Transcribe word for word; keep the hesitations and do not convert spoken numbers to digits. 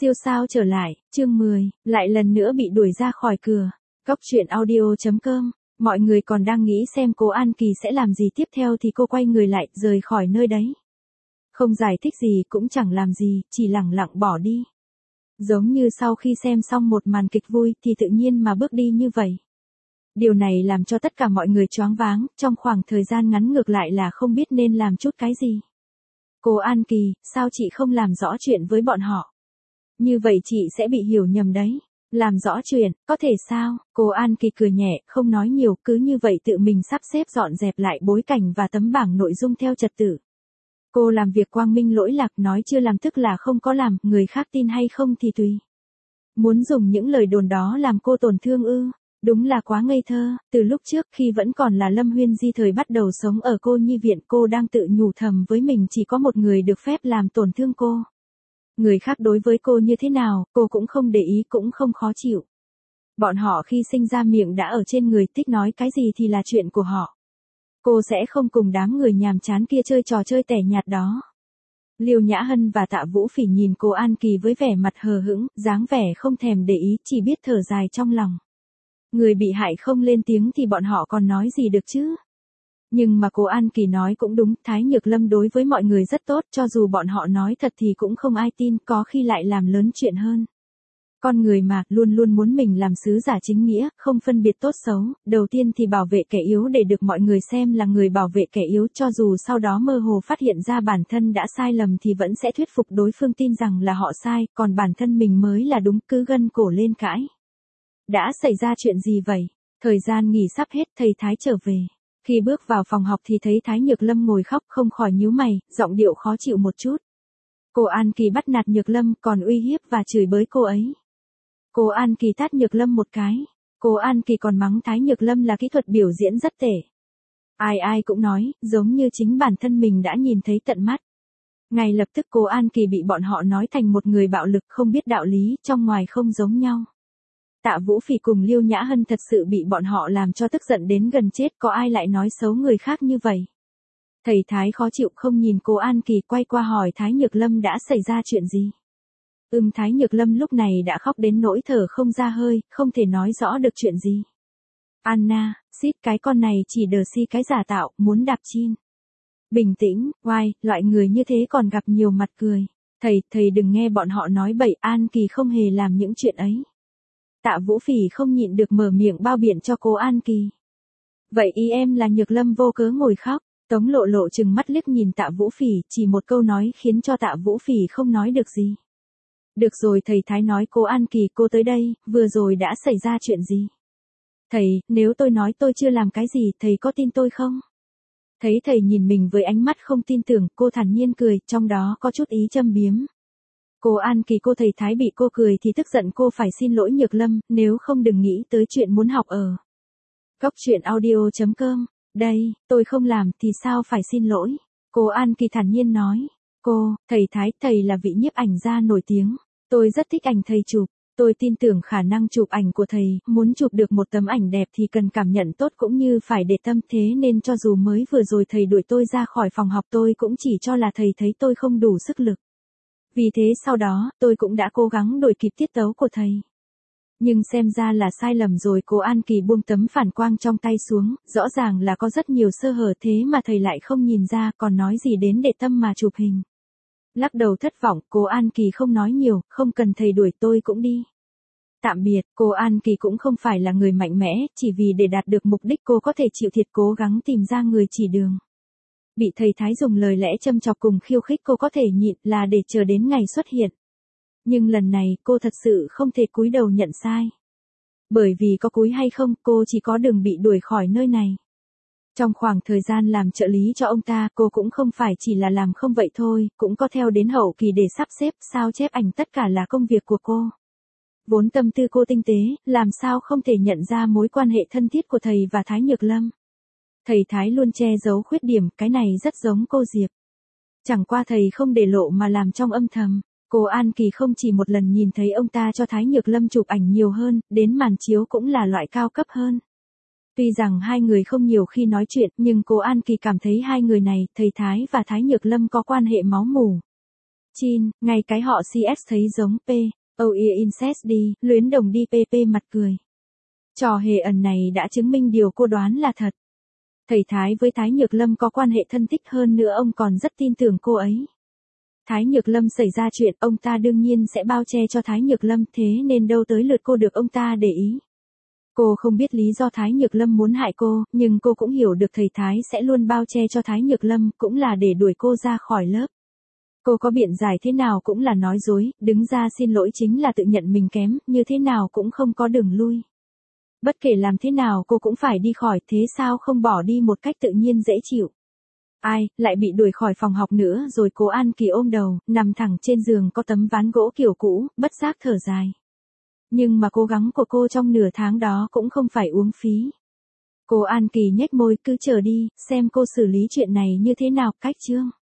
Siêu sao trở lại, chương mười, lại lần nữa bị đuổi ra khỏi cửa. Cóc truyện audio chấm com. Mọi người còn đang nghĩ xem cô An Kỳ sẽ làm gì tiếp theo thì cô quay người lại, rời khỏi nơi đấy. Không giải thích gì cũng chẳng làm gì, chỉ lẳng lặng bỏ đi. Giống như sau khi xem xong một màn kịch vui thì tự nhiên mà bước đi như vậy. Điều này làm cho tất cả mọi người choáng váng, trong khoảng thời gian ngắn ngược lại là không biết nên làm chút cái gì. Cô An Kỳ, sao chị không làm rõ chuyện với bọn họ? Như vậy chị sẽ bị hiểu nhầm đấy. Làm rõ chuyện, có thể sao? Cô An Kỳ cười nhẹ, không nói nhiều, cứ như vậy tự mình sắp xếp dọn dẹp lại bối cảnh và tấm bảng nội dung theo trật tự. Cô làm việc quang minh lỗi lạc, nói chưa làm tức là không có làm, người khác tin hay không thì tùy. Muốn dùng những lời đồn đó làm cô tổn thương ư? Đúng là quá ngây thơ. Từ lúc trước khi vẫn còn là Lâm Huyên Di thời bắt đầu sống ở cô nhi viện, cô đang tự nhủ thầm với mình chỉ có một người được phép làm tổn thương cô. Người khác đối với cô như thế nào, cô cũng không để ý, cũng không khó chịu. Bọn họ khi sinh ra miệng đã ở trên người, thích nói cái gì thì là chuyện của họ. Cô sẽ không cùng đám người nhàm chán kia chơi trò chơi tẻ nhạt đó. Liêu Nhã Hân và Tạ Vũ Phỉ nhìn cô An Kỳ với vẻ mặt hờ hững, dáng vẻ không thèm để ý, chỉ biết thở dài trong lòng. Người bị hại không lên tiếng thì bọn họ còn nói gì được chứ? Nhưng mà cô An Kỳ nói cũng đúng, Thái Nhược Lâm đối với mọi người rất tốt, cho dù bọn họ nói thật thì cũng không ai tin, có khi lại làm lớn chuyện hơn. Con người mà, luôn luôn muốn mình làm sứ giả chính nghĩa, không phân biệt tốt xấu, đầu tiên thì bảo vệ kẻ yếu để được mọi người xem là người bảo vệ kẻ yếu, cho dù sau đó mơ hồ phát hiện ra bản thân đã sai lầm thì vẫn sẽ thuyết phục đối phương tin rằng là họ sai, còn bản thân mình mới là đúng, cứ gân cổ lên cãi. Đã xảy ra chuyện gì vậy? Thời gian nghỉ sắp hết, thầy Thái trở về. Khi bước vào phòng học thì thấy Thái Nhược Lâm ngồi khóc, không khỏi nhíu mày, giọng điệu khó chịu một chút. Cô An Kỳ bắt nạt Nhược Lâm, còn uy hiếp và chửi bới cô ấy. Cô An Kỳ tát Nhược Lâm một cái. Cô An Kỳ còn mắng Thái Nhược Lâm là kỹ thuật biểu diễn rất tệ. Ai ai cũng nói, giống như chính bản thân mình đã nhìn thấy tận mắt. Ngay lập tức cô An Kỳ bị bọn họ nói thành một người bạo lực, không biết đạo lý, trong ngoài không giống nhau. Tạ Vũ Phỉ cùng Liêu Nhã Hân thật sự bị bọn họ làm cho tức giận đến gần chết, có ai lại nói xấu người khác như vậy. Thầy Thái khó chịu không nhìn cô An Kỳ, quay qua hỏi Thái Nhược Lâm đã xảy ra chuyện gì. Ừm Thái Nhược Lâm lúc này đã khóc đến nỗi thở không ra hơi, không thể nói rõ được chuyện gì. Anna, xít cái con này chỉ đờ si cái giả tạo, muốn đạp chin. Bình tĩnh, oai, loại người như thế còn gặp nhiều mặt cười. Thầy, thầy đừng nghe bọn họ nói bậy, An Kỳ không hề làm những chuyện ấy. Tạ Vũ Phỉ không nhịn được mở miệng bao biện cho cô An Kỳ. Vậy ý em là Nhược Lâm vô cớ ngồi khóc. Tống Lộ Lộ trừng mắt liếc nhìn Tạ Vũ Phỉ, chỉ một câu nói khiến cho Tạ Vũ Phỉ không nói được gì. Được rồi, thầy Thái nói cô An Kỳ, cô tới đây, vừa rồi đã xảy ra chuyện gì? Thầy, nếu tôi nói tôi chưa làm cái gì, thầy có tin tôi không? Thấy thầy nhìn mình với ánh mắt không tin tưởng, cô thản nhiên cười, trong đó có chút ý châm biếm. Cô An Kỳ, cô thầy Thái bị cô cười thì tức giận, cô phải xin lỗi Nhược Lâm, nếu không đừng nghĩ tới chuyện muốn học ở. Cóc truyện audio chấm com. Đây, tôi không làm thì sao phải xin lỗi? Cô An Kỳ thản nhiên nói. Cô, thầy Thái, thầy là vị nhiếp ảnh gia nổi tiếng. Tôi rất thích ảnh thầy chụp. Tôi tin tưởng khả năng chụp ảnh của thầy, muốn chụp được một tấm ảnh đẹp thì cần cảm nhận tốt cũng như phải để tâm, thế nên cho dù mới vừa rồi thầy đuổi tôi ra khỏi phòng học tôi cũng chỉ cho là thầy thấy tôi không đủ sức lực. Vì thế sau đó, tôi cũng đã cố gắng đuổi kịp tiết tấu của thầy. Nhưng xem ra là sai lầm rồi. Cô An Kỳ buông tấm phản quang trong tay xuống, rõ ràng là có rất nhiều sơ hở thế mà thầy lại không nhìn ra, còn nói gì đến để tâm mà chụp hình. Lắc đầu thất vọng, cô An Kỳ không nói nhiều, không cần thầy đuổi tôi cũng đi. Tạm biệt, cô An Kỳ cũng không phải là người mạnh mẽ, chỉ vì để đạt được mục đích cô có thể chịu thiệt cố gắng tìm ra người chỉ đường. Bị thầy Thái dùng lời lẽ châm chọc cùng khiêu khích cô có thể nhịn là để chờ đến ngày xuất hiện. Nhưng lần này cô thật sự không thể cúi đầu nhận sai. Bởi vì có cúi hay không, cô chỉ có đường bị đuổi khỏi nơi này. Trong khoảng thời gian làm trợ lý cho ông ta, cô cũng không phải chỉ là làm không vậy thôi, cũng có theo đến hậu kỳ để sắp xếp, sao chép ảnh, tất cả là công việc của cô. Vốn tâm tư cô tinh tế, làm sao không thể nhận ra mối quan hệ thân thiết của thầy và Thái Nhược Lâm. Thầy Thái luôn che giấu khuyết điểm, cái này rất giống cô Diệp. Chẳng qua thầy không để lộ mà làm trong âm thầm. Cô An Kỳ không chỉ một lần nhìn thấy ông ta cho Thái Nhược Lâm chụp ảnh nhiều hơn, đến màn chiếu cũng là loại cao cấp hơn. Tuy rằng hai người không nhiều khi nói chuyện, nhưng cô An Kỳ cảm thấy hai người này, thầy Thái và Thái Nhược Lâm có quan hệ máu mủ. Chin, ngay cái họ xê ét thấy giống P. Oh yeah incest đi, luyến đồng đi pp mặt cười. Trò hề ẩn này đã chứng minh điều cô đoán là thật. Thầy Thái với Thái Nhược Lâm có quan hệ thân thích hơn nữa ông còn rất tin tưởng cô ấy. Thái Nhược Lâm xảy ra chuyện ông ta đương nhiên sẽ bao che cho Thái Nhược Lâm thế nên đâu tới lượt cô được ông ta để ý. Cô không biết lý do Thái Nhược Lâm muốn hại cô, nhưng cô cũng hiểu được thầy Thái sẽ luôn bao che cho Thái Nhược Lâm cũng là để đuổi cô ra khỏi lớp. Cô có biện giải thế nào cũng là nói dối, đứng ra xin lỗi chính là tự nhận mình kém, như thế nào cũng không có đường lui. Bất kể làm thế nào cô cũng phải đi khỏi, thế sao không bỏ đi một cách tự nhiên dễ chịu. Ai, lại bị đuổi khỏi phòng học nữa rồi. Cố An Kỳ ôm đầu, nằm thẳng trên giường có tấm ván gỗ kiểu cũ, bất giác thở dài. Nhưng mà cố gắng của cô trong nửa tháng đó cũng không phải uống phí. Cố An Kỳ nhếch môi, cứ chờ đi, xem cô xử lý chuyện này như thế nào. Cách chương